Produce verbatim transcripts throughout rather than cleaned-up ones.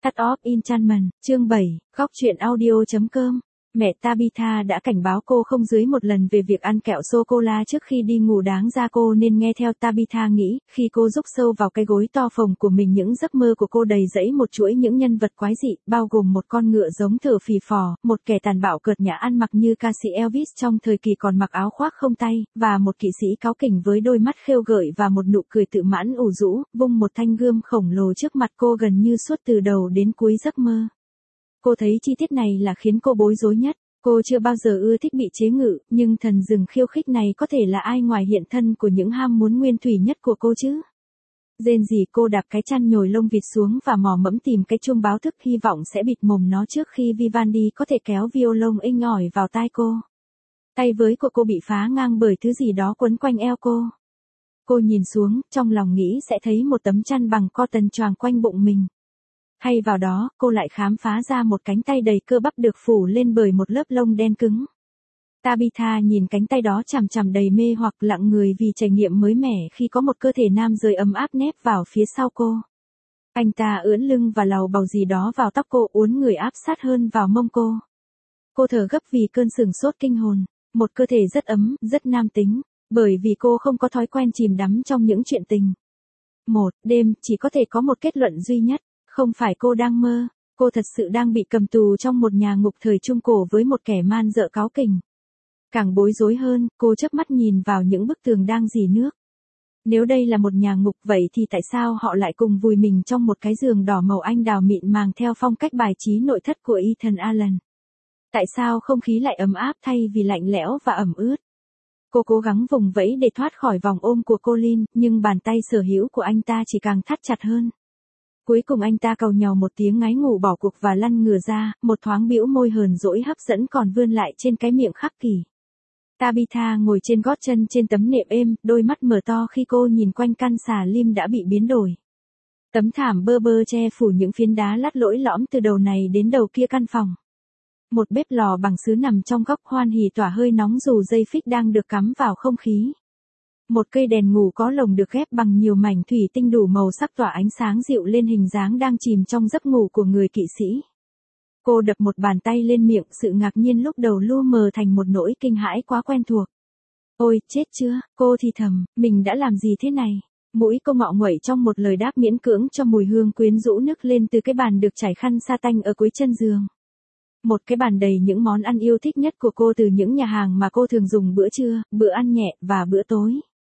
Cut Off Enchantment, chương bảy, góc truyện audio.com. Mẹ Tabitha đã cảnh báo cô không dưới một lần về việc ăn kẹo sô-cô-la trước khi đi ngủ, đáng ra cô nên nghe theo. Tabitha nghĩ, khi cô rúc sâu vào cái gối to phồng của mình, những giấc mơ của cô đầy dẫy một chuỗi những nhân vật quái dị, bao gồm một con ngựa giống thở phì phò, một kẻ tàn bạo cợt nhã ăn mặc như ca sĩ Elvis trong thời kỳ còn mặc áo khoác không tay, và một kỵ sĩ cáu kỉnh với đôi mắt khêu gợi và một nụ cười tự mãn ủ rũ, vung một thanh gươm khổng lồ trước mặt cô gần như suốt từ đầu đến cuối giấc mơ. Cô thấy chi tiết này là khiến cô bối rối nhất. Cô chưa bao giờ ưa thích bị chế ngự, nhưng thần rừng khiêu khích này có thể là ai ngoài hiện thân của những ham muốn nguyên thủy nhất của cô chứ? Rên rỉ, cô đạp cái chăn nhồi lông vịt xuống và mò mẫm tìm cái chuông báo thức, hy vọng sẽ bịt mồm nó trước khi Vivaldi có thể kéo violon inh ỏi vào tai cô. Tay với của cô bị phá ngang bởi thứ gì đó quấn quanh eo cô. Cô nhìn xuống, trong lòng nghĩ sẽ thấy một tấm chăn bằng cotton choàng quanh bụng mình. Thay vào đó, cô lại khám phá ra một cánh tay đầy cơ bắp được phủ lên bởi một lớp lông đen cứng. Tabitha nhìn cánh tay đó chằm chằm đầy mê hoặc, lặng người vì trải nghiệm mới mẻ khi có một cơ thể nam rời ấm áp nép vào phía sau cô. Anh ta ưỡn lưng và lầu bầu gì đó vào tóc cô, uốn người áp sát hơn vào mông cô. Cô thở gấp vì cơn sửng sốt kinh hồn. Một cơ thể rất ấm, rất nam tính, bởi vì cô không có thói quen chìm đắm trong những chuyện tình. Một đêm chỉ có thể có một kết luận duy nhất. Không phải cô đang mơ, cô thật sự đang bị cầm tù trong một nhà ngục thời Trung Cổ với một kẻ man dợ cáu kỉnh. Càng bối rối hơn, cô chớp mắt nhìn vào những bức tường đang rỉ nước. Nếu đây là một nhà ngục, vậy thì tại sao họ lại cùng vùi mình trong một cái giường đỏ màu anh đào mịn màng theo phong cách bài trí nội thất của Ethan Allen? Tại sao không khí lại ấm áp thay vì lạnh lẽo và ẩm ướt? Cô cố gắng vùng vẫy để thoát khỏi vòng ôm của Colin, nhưng bàn tay sở hữu của anh ta chỉ càng thắt chặt hơn. Cuối cùng anh ta cầu nhàu một tiếng ngái ngủ bỏ cuộc và lăn ngửa ra, một thoáng bĩu môi hờn dỗi hấp dẫn còn vươn lại trên cái miệng khắc kỳ. Tabitha ngồi trên gót chân trên tấm nệm êm, đôi mắt mở to khi cô nhìn quanh căn xà lim đã bị biến đổi. Tấm thảm bơ bơ che phủ những phiến đá lát lỗi lõm từ đầu này đến đầu kia căn phòng. Một bếp lò bằng sứ nằm trong góc hoan hỉ tỏa hơi nóng dù dây phích đang được cắm vào không khí. Một cây đèn ngủ có lồng được ghép bằng nhiều mảnh thủy tinh đủ màu sắc tỏa ánh sáng dịu lên hình dáng đang chìm trong giấc ngủ của người kỵ sĩ. Cô đập một bàn tay lên miệng, sự ngạc nhiên lúc đầu lu mờ thành một nỗi kinh hãi quá quen thuộc. Ôi, chết chưa, cô thì thầm, mình đã làm gì thế này? Mũi cô ngọ nguậy trong một lời đáp miễn cưỡng cho mùi hương quyến rũ nức lên từ cái bàn được trải khăn sa tanh ở cuối chân giường. Một cái bàn đầy những món ăn yêu thích nhất của cô từ những nhà hàng mà cô thường dùng bữa trưa, bữa ăn nhẹ và bữa tối.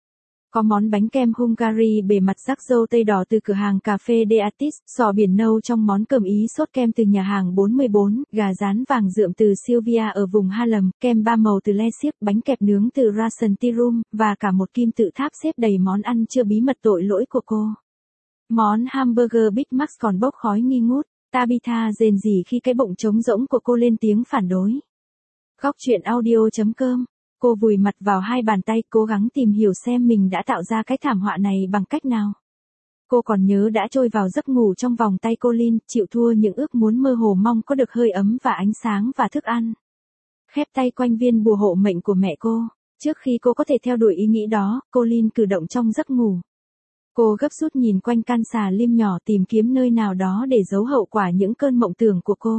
Có món bánh kem Hungary bề mặt rắc râu tây đỏ từ cửa hàng cà phê Deatis, sò biển nâu trong món cơm Ý sốt kem từ nhà hàng bốn mươi bốn, gà rán vàng rượm từ Sylvia ở vùng Harlem, kem ba màu từ Le Siếc, bánh kẹp nướng từ Russian Tea Room, và cả một kim tự tháp xếp đầy món ăn chưa bí mật tội lỗi của cô. Món hamburger Big Mac còn bốc khói nghi ngút. Tabitha rền rỉ khi cái bụng trống rỗng của cô lên tiếng phản đối. Góc truyện audio.com. Cô vùi mặt vào hai bàn tay, cố gắng tìm hiểu xem mình đã tạo ra cái thảm họa này bằng cách nào. Cô còn nhớ đã trôi vào giấc ngủ trong vòng tay Colin, chịu thua những ước muốn mơ hồ mong có được hơi ấm và ánh sáng và thức ăn. Khép tay quanh viên bùa hộ mệnh của mẹ cô. Trước khi cô có thể theo đuổi ý nghĩ đó, Colin cử động trong giấc ngủ. Cô gấp rút nhìn quanh căn xà lim nhỏ tìm kiếm nơi nào đó để giấu hậu quả những cơn mộng tưởng của cô.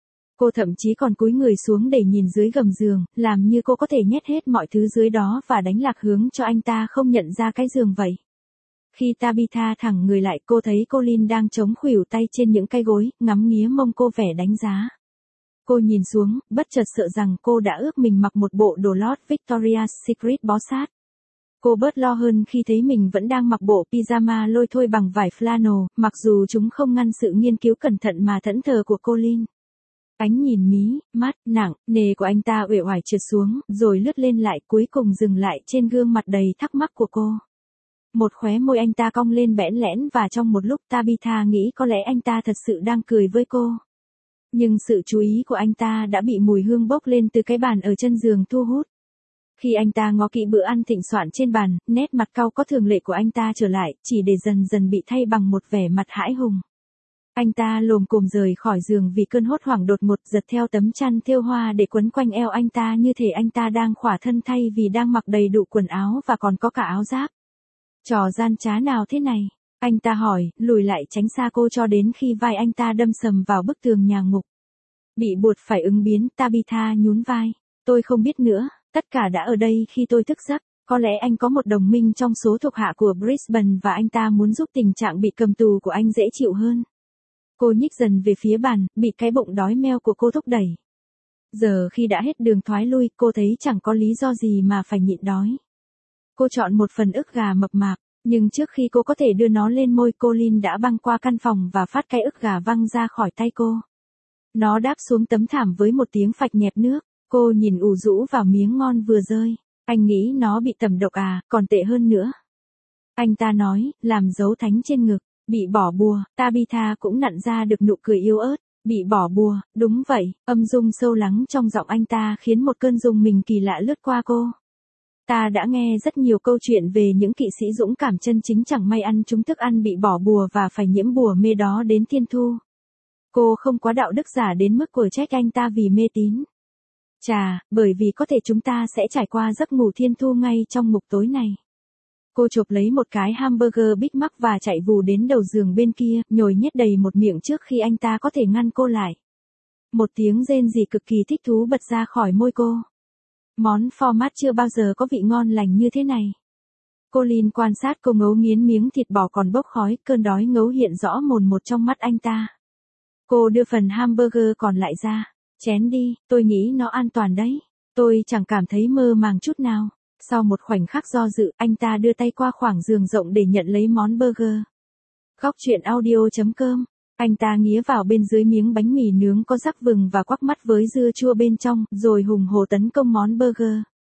Cô thậm chí còn cúi người xuống để nhìn dưới gầm giường, làm như cô có thể nhét hết mọi thứ dưới đó và đánh lạc hướng cho anh ta không nhận ra cái giường vậy. Khi Tabitha thẳng người lại, cô thấy Colin đang chống khuỷu tay trên những cái gối, ngắm nghía mông cô vẻ đánh giá. Cô nhìn xuống, bất chợt sợ rằng cô đã ước mình mặc một bộ đồ lót Victoria's Secret bó sát. Cô bớt lo hơn khi thấy mình vẫn đang mặc bộ pyjama lôi thôi bằng vải flannel, mặc dù chúng không ngăn sự nghiên cứu cẩn thận mà thẫn thờ của Colin. Ánh nhìn mí, mắt, nặng, nề của anh ta uể oải trượt xuống, rồi lướt lên lại, cuối cùng dừng lại trên gương mặt đầy thắc mắc của cô. Một khóe môi anh ta cong lên bẽn lẽn và trong một lúc Tabitha nghĩ có lẽ anh ta thật sự đang cười với cô. Nhưng sự chú ý của anh ta đã bị mùi hương bốc lên từ cái bàn ở chân giường thu hút. Khi anh ta ngó kỹ bữa ăn thịnh soạn trên bàn, nét mặt cau có thường lệ của anh ta trở lại, chỉ để dần dần bị thay bằng một vẻ mặt hãi hùng. Anh ta lồm cồm rời khỏi giường vì cơn hốt hoảng đột ngột, giật theo tấm chăn thêu hoa để quấn quanh eo anh ta như thể anh ta đang khỏa thân thay vì đang mặc đầy đủ quần áo và còn có cả áo giáp. Trò gian trá nào thế này? Anh ta hỏi, lùi lại tránh xa cô cho đến khi vai anh ta đâm sầm vào bức tường nhà ngục. Bị buộc phải ứng biến, Tabitha nhún vai. Tôi không biết nữa, tất cả đã ở đây khi tôi thức giấc. Có lẽ anh có một đồng minh trong số thuộc hạ của Brisbane và anh ta muốn giúp tình trạng bị cầm tù của anh dễ chịu hơn. Cô nhích dần về phía bàn, bị cái bụng đói meo của cô thúc đẩy. Giờ khi đã hết đường thoái lui, cô thấy chẳng có lý do gì mà phải nhịn đói. Cô chọn một phần ức gà mập mạp, nhưng trước khi cô có thể đưa nó lên môi, Colin đã băng qua căn phòng và phát cái ức gà văng ra khỏi tay cô. Nó đáp xuống tấm thảm với một tiếng phạch nhẹp nước. Cô nhìn ủ rũ vào miếng ngon vừa rơi. Anh nghĩ nó bị tẩm độc à, còn tệ hơn nữa. Anh ta nói, làm dấu thánh trên ngực, bị bỏ bùa. Tabitha cũng nặn ra được nụ cười yếu ớt. Bị bỏ bùa, đúng vậy, âm dung sâu lắng trong giọng anh ta khiến một cơn rùng mình kỳ lạ lướt qua cô. Ta đã nghe rất nhiều câu chuyện về những kỵ sĩ dũng cảm chân chính chẳng may ăn trúng thức ăn bị bỏ bùa và phải nhiễm bùa mê đó đến thiên thu. Cô không quá đạo đức giả đến mức của trách anh ta vì mê tín. Chà, bởi vì có thể chúng ta sẽ trải qua giấc ngủ thiên thu ngay trong ngục tối này. Cô chộp lấy một cái hamburger Big Mac và chạy vù đến đầu giường bên kia, nhồi nhét đầy một miệng trước khi anh ta có thể ngăn cô lại. Một tiếng rên rỉ cực kỳ thích thú bật ra khỏi môi cô. Món format chưa bao giờ có vị ngon lành như thế này. Colin quan sát cô ngấu nghiến miếng thịt bò còn bốc khói, cơn đói ngấu hiện rõ mồn một trong mắt anh ta. Cô đưa phần hamburger còn lại ra. Chén đi, tôi nghĩ nó an toàn đấy. Tôi chẳng cảm thấy mơ màng chút nào. Sau một khoảnh khắc do dự, anh ta đưa tay qua khoảng giường rộng để nhận lấy món burger. Góc truyện audio chấm com. Anh ta nghía vào bên dưới miếng bánh mì nướng có rắc vừng và quắc mắt với dưa chua bên trong, rồi hùng hổ tấn công món burger.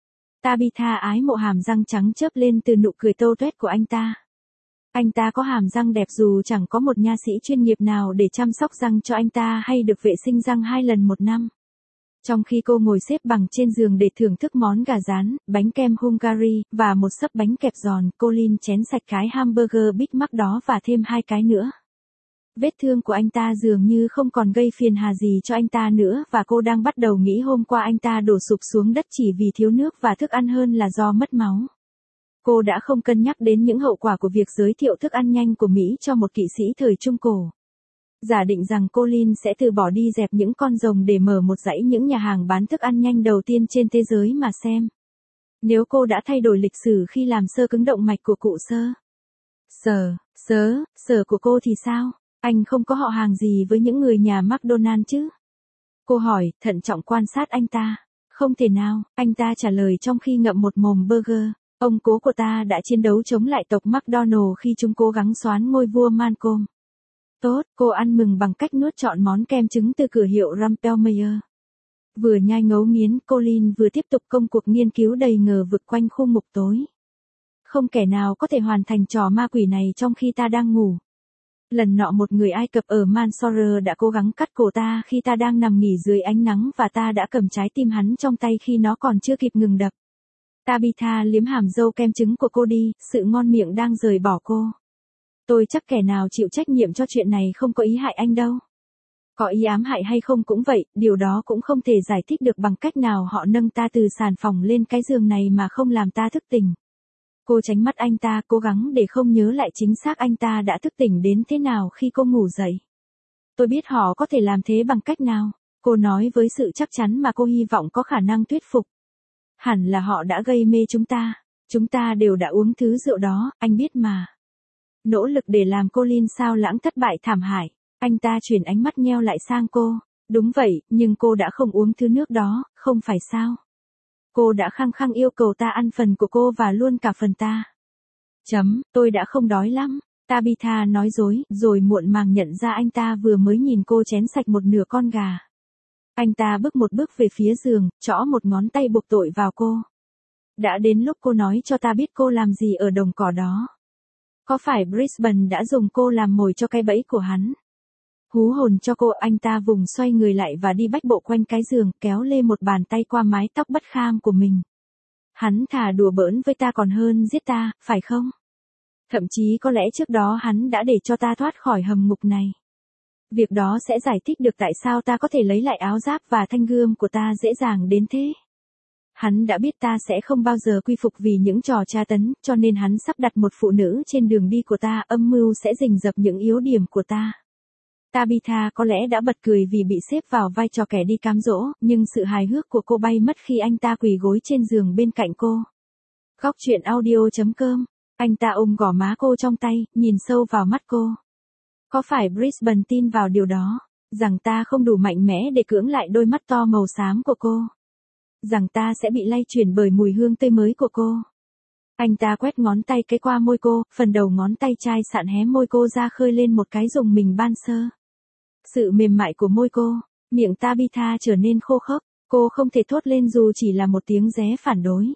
Tabitha ái mộ hàm răng trắng chớp lên từ nụ cười tô toét của anh ta. Anh ta có hàm răng đẹp dù chẳng có một nha sĩ chuyên nghiệp nào để chăm sóc răng cho anh ta hay được vệ sinh răng hai lần một năm. Trong khi cô ngồi xếp bằng trên giường để thưởng thức món gà rán, bánh kem Hungary, và một xấp bánh kẹp giòn, Colin chén sạch cái hamburger Big Mac đó và thêm hai cái nữa. Vết thương của anh ta dường như không còn gây phiền hà gì cho anh ta nữa và cô đang bắt đầu nghĩ hôm qua anh ta đổ sụp xuống đất chỉ vì thiếu nước và thức ăn hơn là do mất máu. Cô đã không cân nhắc đến những hậu quả của việc giới thiệu thức ăn nhanh của Mỹ cho một kỵ sĩ thời Trung Cổ. Giả định rằng Colin sẽ từ bỏ đi dẹp những con rồng để mở một dãy những nhà hàng bán thức ăn nhanh đầu tiên trên thế giới mà xem. Nếu cô đã thay đổi lịch sử khi làm sơ cứng động mạch của cụ sơ. Sờ, sớ, sờ của cô thì sao? Anh không có họ hàng gì với những người nhà McDonald chứ? Cô hỏi, thận trọng quan sát anh ta. Không thể nào, anh ta trả lời trong khi ngậm một mồm burger. Ông cố của ta đã chiến đấu chống lại tộc McDonald khi chúng cố gắng soán ngôi vua Malcolm. Tốt, cô ăn mừng bằng cách nuốt trọn món kem trứng từ cửa hiệu Rumpelmayer. Vừa nhai ngấu nghiến, Colin vừa tiếp tục công cuộc nghiên cứu đầy ngờ vực quanh khu ngục tối. Không kẻ nào có thể hoàn thành trò ma quỷ này trong khi ta đang ngủ. Lần nọ một người Ai Cập ở Mansour đã cố gắng cắt cổ ta khi ta đang nằm nghỉ dưới ánh nắng và ta đã cầm trái tim hắn trong tay khi nó còn chưa kịp ngừng đập. Tabitha liếm hàm dâu kem trứng của cô đi, sự ngon miệng đang rời bỏ cô. Tôi chắc kẻ nào chịu trách nhiệm cho chuyện này không có ý hại anh đâu. Có ý ám hại hay không cũng vậy, điều đó cũng không thể giải thích được bằng cách nào họ nâng ta từ sàn phòng lên cái giường này mà không làm ta thức tỉnh. Cô tránh mắt anh ta, cố gắng để không nhớ lại chính xác anh ta đã thức tỉnh đến thế nào khi cô ngủ dậy. Tôi biết họ có thể làm thế bằng cách nào, cô nói với sự chắc chắn mà cô hy vọng có khả năng thuyết phục. Hẳn là họ đã gây mê chúng ta, chúng ta đều đã uống thứ rượu đó, anh biết mà. Nỗ lực để làm Colin sao lãng thất bại thảm hại, anh ta chuyển ánh mắt nheo lại sang cô. Đúng vậy, nhưng cô đã không uống thứ nước đó, không phải sao? Cô đã khăng khăng yêu cầu ta ăn phần của cô và luôn cả phần ta. Chấm, tôi đã không đói lắm. Tabitha nói dối, rồi muộn màng nhận ra anh ta vừa mới nhìn cô chén sạch một nửa con gà. Anh ta bước một bước về phía giường, trõ một ngón tay buộc tội vào cô. Đã đến lúc cô nói cho ta biết cô làm gì ở đồng cỏ đó. Có phải Brisbane đã dùng cô làm mồi cho cái bẫy của hắn? Hú hồn cho cô, anh ta vùng xoay người lại và đi bách bộ quanh cái giường, kéo lê một bàn tay qua mái tóc bất kham của mình. Hắn thà đùa bỡn với ta còn hơn giết ta, phải không? Thậm chí có lẽ trước đó hắn đã để cho ta thoát khỏi hầm ngục này. Việc đó sẽ giải thích được tại sao ta có thể lấy lại áo giáp và thanh gươm của ta dễ dàng đến thế. Hắn đã biết ta sẽ không bao giờ quy phục vì những trò tra tấn, cho nên hắn sắp đặt một phụ nữ trên đường đi của ta, âm mưu sẽ rình rập những yếu điểm của ta. Tabitha có lẽ đã bật cười vì bị xếp vào vai trò kẻ đi cám dỗ, nhưng sự hài hước của cô bay mất khi anh ta quỳ gối trên giường bên cạnh cô. Góc truyện audio chấm com. Anh ta ôm gò má cô trong tay, nhìn sâu vào mắt cô. Có phải Brisbane tin vào điều đó? Rằng ta không đủ mạnh mẽ để cưỡng lại đôi mắt to màu xám của cô? Rằng ta sẽ bị lay chuyển bởi mùi hương tươi mới của cô? Anh ta quét ngón tay cái qua môi cô, phần đầu ngón tay chai sạn hé môi cô ra khơi lên một cái rùng mình ban sơ. Sự mềm mại của môi cô, miệng Tabitha trở nên khô khốc, cô không thể thốt lên dù chỉ là một tiếng ré phản đối.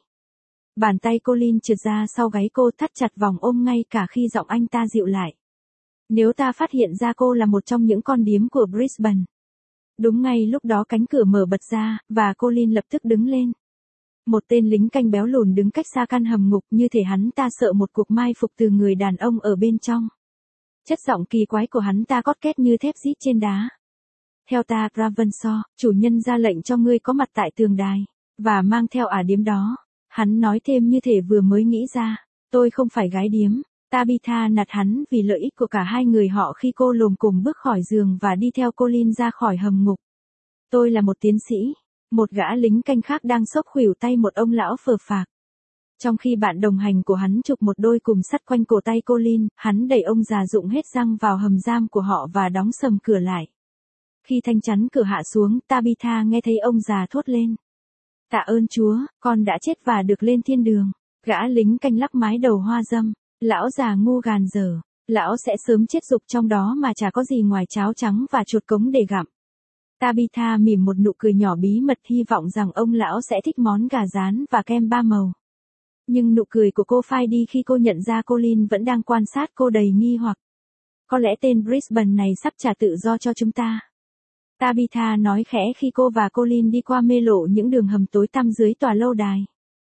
Bàn tay Colin trượt ra sau gáy cô, thắt chặt vòng ôm ngay cả khi giọng anh ta dịu lại. Nếu ta phát hiện ra cô là một trong những con điếm của Brisbane. Đúng ngay lúc đó cánh cửa mở bật ra, và Colin lập tức đứng lên. Một tên lính canh béo lùn đứng cách xa căn hầm ngục, như thể hắn ta sợ một cuộc mai phục từ người đàn ông ở bên trong. Chất giọng kỳ quái của hắn ta cót két như thép rít trên đá. Theo ta, Ravenshaw, chủ nhân ra lệnh cho ngươi có mặt tại tường đài, và mang theo ả điếm đó. Hắn nói thêm như thể vừa mới nghĩ ra, tôi không phải gái điếm. Tabitha nạt hắn vì lợi ích của cả hai người họ khi cô lồm cồm bước khỏi giường và đi theo Colin ra khỏi hầm ngục. Tôi là một tiến sĩ. Một gã lính canh khác đang xốc khuỷu tay một ông lão phờ phạc. Trong khi bạn đồng hành của hắn chụp một đôi cùm sắt quanh cổ tay Colin, hắn đẩy ông già rụng hết răng vào hầm giam của họ và đóng sầm cửa lại. Khi thanh chắn cửa hạ xuống, Tabitha nghe thấy ông già thốt lên. Tạ ơn Chúa, con đã chết và được lên thiên đường. Gã lính canh lắc mái đầu hoa dâm. Lão già ngu gàn dở. Lão sẽ sớm chết rục trong đó mà chả có gì ngoài cháo trắng và chuột cống để gặm. Tabitha mỉm một nụ cười nhỏ bí mật, hy vọng rằng ông lão sẽ thích món gà rán và kem ba màu. Nhưng nụ cười của cô phai đi khi cô nhận ra Colin vẫn đang quan sát cô đầy nghi hoặc. Có lẽ tên Brisbane này sắp trả tự do cho chúng ta. Tabitha nói khẽ khi cô và Colin đi qua mê lộ những đường hầm tối tăm dưới tòa lâu đài.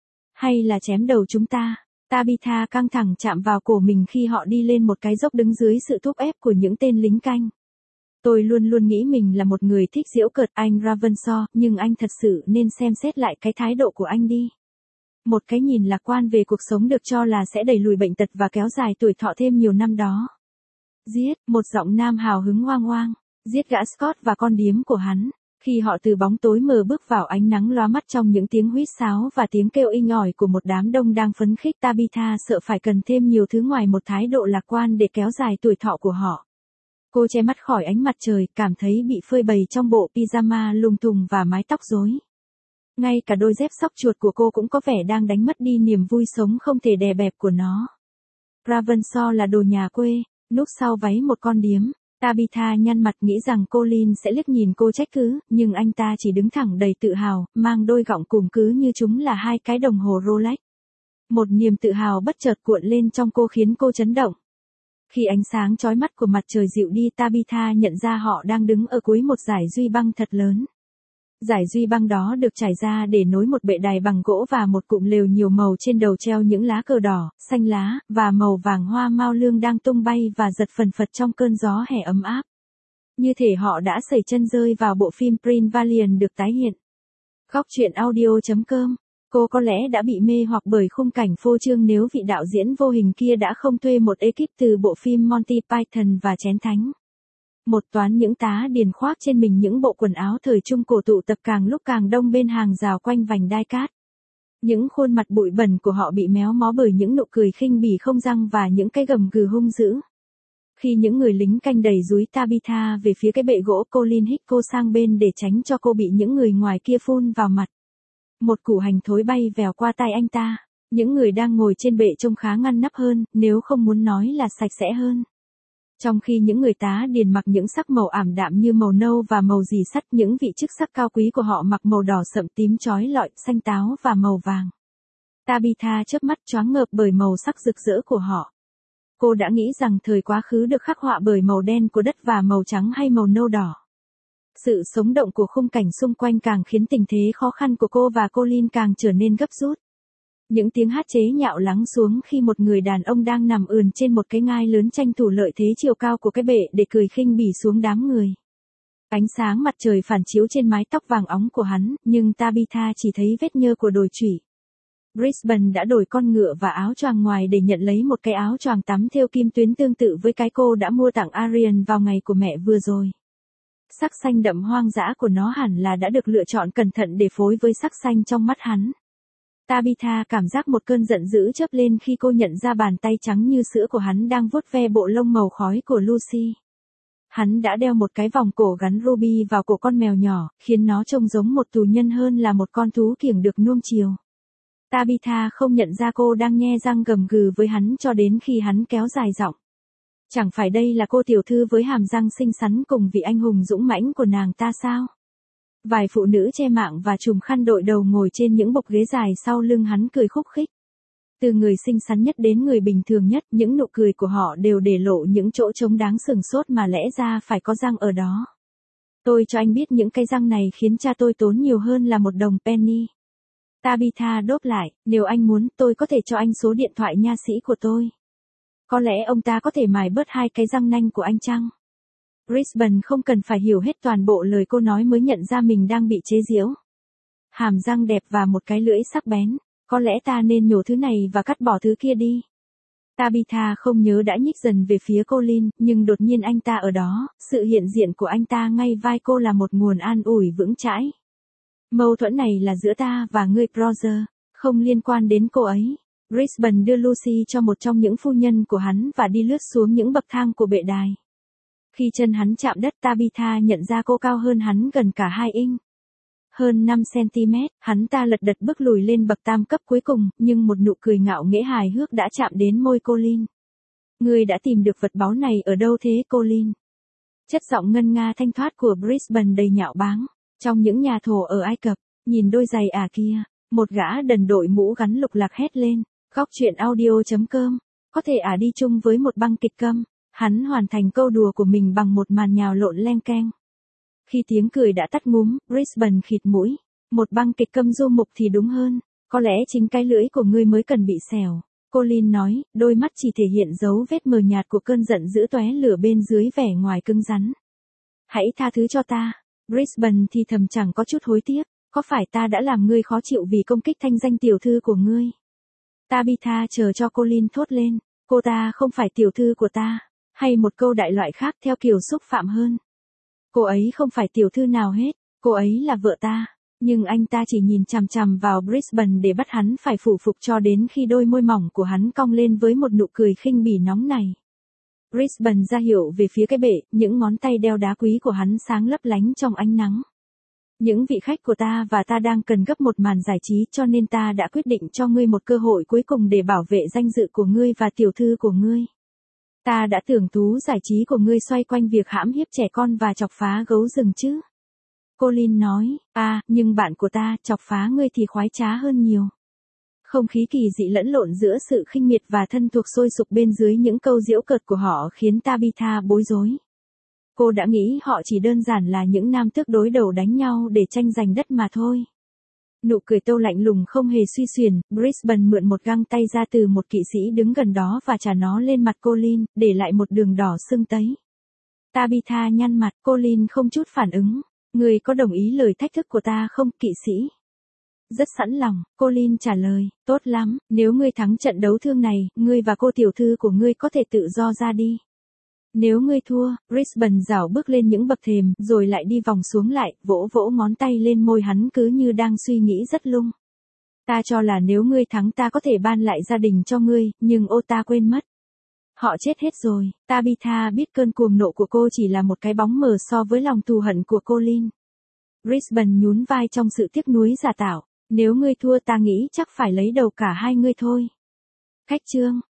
Hay là chém đầu chúng ta? Tabitha căng thẳng chạm vào cổ mình khi họ đi lên một cái dốc đứng dưới sự thúc ép của những tên lính canh. Tôi luôn luôn nghĩ mình là một người thích giễu cợt, anh Ravenshaw, nhưng anh thật sự nên xem xét lại cái thái độ của anh đi. Một cái nhìn lạc quan về cuộc sống được cho là sẽ đẩy lùi bệnh tật và kéo dài tuổi thọ thêm nhiều năm đó. Giết, một giọng nam hào hứng hoang hoang. Giết gã Scott và con điếm của hắn. Khi họ từ bóng tối mờ bước vào ánh nắng lóa mắt trong những tiếng huýt sáo và tiếng kêu inh ỏi của một đám đông đang phấn khích, Tabitha sợ phải cần thêm nhiều thứ ngoài một thái độ lạc quan để kéo dài tuổi thọ của họ. Cô che mắt khỏi ánh mặt trời, cảm thấy bị phơi bày trong bộ pyjama lung tung và mái tóc rối. Ngay cả đôi dép xóc chuột của cô cũng có vẻ đang đánh mất đi niềm vui sống không thể đè bẹp của nó. Ravenshaw là đồ nhà quê, núp sau váy một con điếm. Tabitha nhăn mặt nghĩ rằng Colin sẽ liếc nhìn cô trách cứ, nhưng anh ta chỉ đứng thẳng đầy tự hào, mang đôi gọng cùm cứ như chúng là hai cái đồng hồ Rolex. Một niềm tự hào bất chợt cuộn lên trong cô khiến cô chấn động. Khi ánh sáng chói mắt của mặt trời dịu đi, Tabitha nhận ra họ đang đứng ở cuối một dải duy băng thật lớn. Dải duy băng đó được trải ra để nối một bệ đài bằng gỗ và một cụm lều nhiều màu, trên đầu treo những lá cờ đỏ, xanh lá, và màu vàng hoa mao lương đang tung bay và giật phần phật trong cơn gió hè ấm áp. Như thể họ đã sẩy chân rơi vào bộ phim Prince Valiant được tái hiện. Góc truyện audio chấm com. Cô có lẽ đã bị mê hoặc bởi khung cảnh phô trương nếu vị đạo diễn vô hình kia đã không thuê một ekip từ bộ phim Monty Python và Chén Thánh. Một toán những tá điền khoác trên mình những bộ quần áo thời trung cổ tụ tập càng lúc càng đông bên hàng rào quanh vành đai cát. Những khuôn mặt bụi bẩn của họ bị méo mó bởi những nụ cười khinh bỉ không răng và những cái gầm gừ hung dữ. Khi những người lính canh đẩy dúi Tabitha về phía cái bệ gỗ, Colin hít cô sang bên để tránh cho cô bị những người ngoài kia phun vào mặt. Một củ hành thối bay vèo qua tay anh ta. Những người đang ngồi trên bệ trông khá ngăn nắp hơn, nếu không muốn nói là sạch sẽ hơn. Trong khi những người tá điền mặc những sắc màu ảm đạm như màu nâu và màu rì sắt, những vị chức sắc cao quý của họ mặc màu đỏ sậm, tím chói lọi, xanh táo và màu vàng. Tabitha chớp mắt choáng ngợp bởi màu sắc rực rỡ của họ. Cô đã nghĩ rằng thời quá khứ được khắc họa bởi màu đen của đất và màu trắng hay màu nâu đỏ. Sự sống động của khung cảnh xung quanh càng khiến tình thế khó khăn của cô và Colin càng trở nên gấp rút. Những tiếng hát chế nhạo lắng xuống khi một người đàn ông đang nằm ườn trên một cái ngai lớn tranh thủ lợi thế chiều cao của cái bệ để cười khinh bỉ xuống đám người. Ánh sáng mặt trời phản chiếu trên mái tóc vàng óng của hắn, nhưng Tabitha chỉ thấy vết nhơ của đồi chủy. Brisbane đã đổi con ngựa và áo choàng ngoài để nhận lấy một cái áo choàng tắm thêu kim tuyến tương tự với cái cô đã mua tặng Arian vào ngày của mẹ vừa rồi. Sắc xanh đậm hoang dã của nó hẳn là đã được lựa chọn cẩn thận để phối với sắc xanh trong mắt hắn. Tabitha cảm giác một cơn giận dữ chớp lên khi cô nhận ra bàn tay trắng như sữa của hắn đang vuốt ve bộ lông màu khói của Lucy. Hắn đã đeo một cái vòng cổ gắn ruby vào cổ con mèo nhỏ, khiến nó trông giống một tù nhân hơn là một con thú kiểng được nuông chiều. Tabitha không nhận ra cô đang nhe răng gầm gừ với hắn cho đến khi hắn kéo dài giọng. Chẳng phải đây là cô tiểu thư với hàm răng xinh xắn cùng vị anh hùng dũng mãnh của nàng ta sao? Vài phụ nữ che mạng và trùm khăn đội đầu ngồi trên những bục ghế dài sau lưng hắn cười khúc khích. Từ người xinh xắn nhất đến người bình thường nhất, những nụ cười của họ đều để lộ những chỗ trống đáng sửng sốt mà lẽ ra phải có răng ở đó. Tôi cho anh biết những cái răng này khiến cha tôi tốn nhiều hơn là một đồng penny. Tabitha đáp lại, nếu anh muốn, tôi có thể cho anh số điện thoại nha sĩ của tôi. Có lẽ ông ta có thể mài bớt hai cái răng nanh của anh chăng? Brisbane không cần phải hiểu hết toàn bộ lời cô nói mới nhận ra mình đang bị chế giễu. Hàm răng đẹp và một cái lưỡi sắc bén. Có lẽ ta nên nhổ thứ này và cắt bỏ thứ kia đi. Tabitha không nhớ đã nhích dần về phía Colin, nhưng đột nhiên anh ta ở đó, sự hiện diện của anh ta ngay vai cô là một nguồn an ủi vững chãi. Mâu thuẫn này là giữa ta và ngươi Roger, không liên quan đến cô ấy. Brisbane đưa Lucy cho một trong những phu nhân của hắn và đi lướt xuống những bậc thang của bệ đài. Khi chân hắn chạm đất, Tabitha nhận ra cô cao hơn hắn gần cả hai inch. Hơn năm xăng-ti-mét, hắn ta lật đật bước lùi lên bậc tam cấp cuối cùng, nhưng một nụ cười ngạo nghễ hài hước đã chạm đến môi Colin. Ngươi đã tìm được vật báu này ở đâu thế Colin? Chất giọng ngân nga thanh thoát của Brisbane đầy nhạo báng. Trong những nhà thổ ở Ai Cập, nhìn đôi giày ả kia, một gã đần đội mũ gắn lục lạc hét lên. Góc truyện audio chấm com, có thể ả đi chung với một băng kịch câm. Hắn hoàn thành câu đùa của mình bằng một màn nhào lộn leng keng. Khi tiếng cười đã tắt ngúm, Brisbane khịt mũi. Một băng kịch câm du mục thì đúng hơn. Có lẽ chính cái lưỡi của ngươi mới cần bị xẻo. Colin nói, đôi mắt chỉ thể hiện dấu vết mờ nhạt của cơn giận dữ tóe lửa bên dưới vẻ ngoài cứng rắn. Hãy tha thứ cho ta. Brisbane thì thầm chẳng có chút hối tiếc. Có phải ta đã làm ngươi khó chịu vì công kích thanh danh tiểu thư của ngươi? Tabitha chờ cho Colin thốt lên. Cô ta không phải tiểu thư của ta. Hay một câu đại loại khác theo kiểu xúc phạm hơn. Cô ấy không phải tiểu thư nào hết, cô ấy là vợ ta. Nhưng anh ta chỉ nhìn chằm chằm vào Brisbane để bắt hắn phải phủ phục cho đến khi đôi môi mỏng của hắn cong lên với một nụ cười khinh bỉ nóng này. Brisbane ra hiệu về phía cái bệ, những ngón tay đeo đá quý của hắn sáng lấp lánh trong ánh nắng. Những vị khách của ta và ta đang cần gấp một màn giải trí cho nên ta đã quyết định cho ngươi một cơ hội cuối cùng để bảo vệ danh dự của ngươi và tiểu thư của ngươi. Ta đã tưởng thú giải trí của ngươi xoay quanh việc hãm hiếp trẻ con và chọc phá gấu rừng chứ. Colin nói, à, nhưng bạn của ta, chọc phá ngươi thì khoái trá hơn nhiều. Không khí kỳ dị lẫn lộn giữa sự khinh miệt và thân thuộc sôi sục bên dưới những câu giễu cợt của họ khiến Tabitha bối rối. Cô đã nghĩ họ chỉ đơn giản là những nam tước đối đầu đánh nhau để tranh giành đất mà thôi. Nụ cười Tô lạnh lùng không hề suy xuyển, Brisbane mượn một găng tay ra từ một kỵ sĩ đứng gần đó và trả nó lên mặt Colin, để lại một đường đỏ sưng tấy. Tabitha nhăn mặt, Colin không chút phản ứng. Người có đồng ý lời thách thức của ta không, kỵ sĩ? Rất sẵn lòng, Colin trả lời, tốt lắm, nếu ngươi thắng trận đấu thương này, ngươi và cô tiểu thư của ngươi có thể tự do ra đi. Nếu ngươi thua, Brisbane rảo bước lên những bậc thềm, rồi lại đi vòng xuống lại, vỗ vỗ ngón tay lên môi hắn cứ như đang suy nghĩ rất lung. Ta cho là nếu ngươi thắng ta có thể ban lại gia đình cho ngươi, nhưng ô ta quên mất. Họ chết hết rồi. Tabitha biết cơn cuồng nộ của cô chỉ là một cái bóng mờ so với lòng thù hận của Colin. Brisbane nhún vai trong sự tiếc nuối giả tạo. Nếu ngươi thua ta nghĩ chắc phải lấy đầu cả hai ngươi thôi. Khách chương.